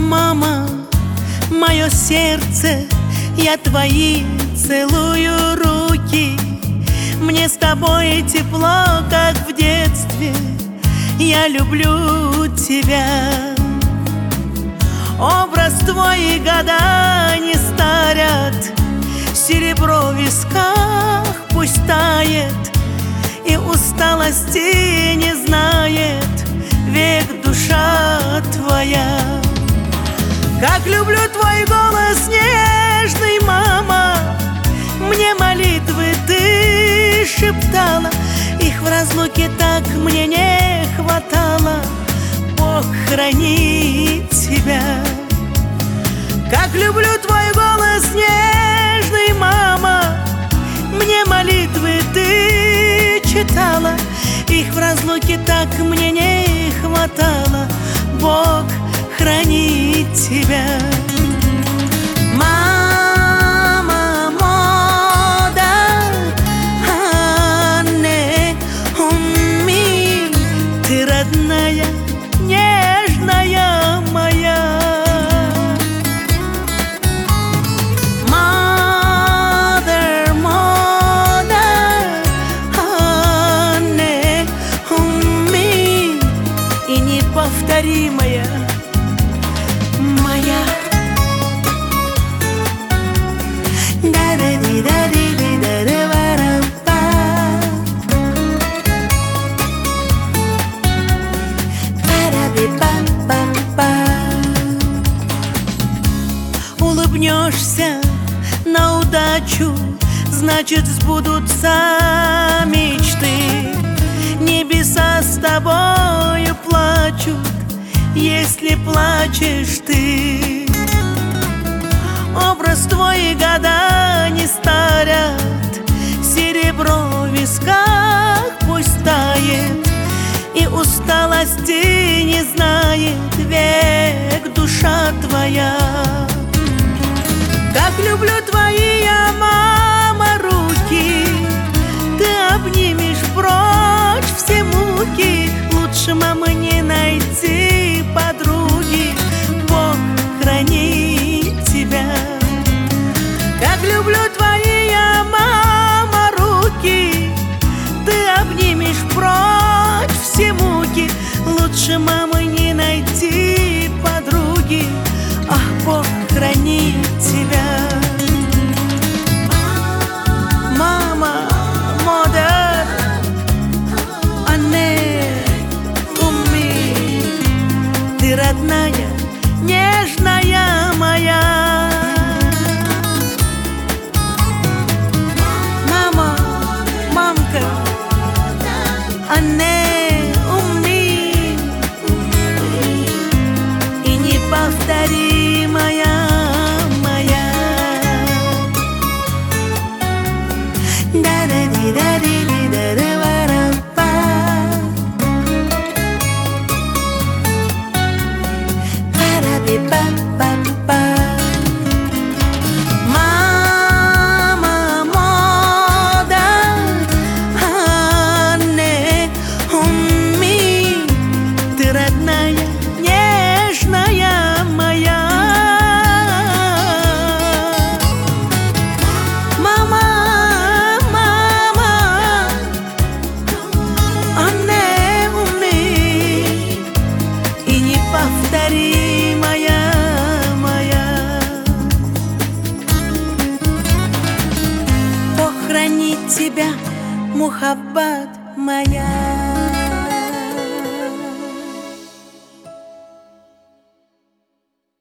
Мама, мое сердце, я твои целую руки. Мне с тобой тепло, как в детстве, я люблю тебя. Образ твой года не старят, серебро в висках пусть тает, и усталости не знает век душа твоя. Как люблю твой голос нежный, мама, мне молитвы ты шептала, их в разлуке так мне не хватало. Бог хранит тебя. Как люблю твой голос нежный, мама, мне молитвы ты читала, их в разлуке так мне не хватало. Бог хранит тебя. Мама мода, Анне умми, ты родная, нежная моя. Mother мода, Анне умми, и неповторимая моя. Улыбнешься на удачу, значит сбудутся мечты. Небеса с тобою плачут, если плачешь ты. Образ твой года не старят, серебро в висках пусть тает, и усталости не знает век душа твоя. Как люблю твои, я, мама, руки, ты обнимешь прочь все муки. Лучше мамы не найти подруги, Бог хранит тебя. Как люблю твои, я, мама, руки, ты обнимешь прочь все муки. Лучше мамы не найти подруги, ах, Бог хранит тебя. Мама мода, Анне умми, ты родная, нежная моя. Мама, мамка, Анне умми, и неповторимая моя. Мама мода, Анне умми, ты родная, нежная моя. Мама, мама, Анне умми, и неповторимая моя. Бог хранит тебя, мухаббат моя.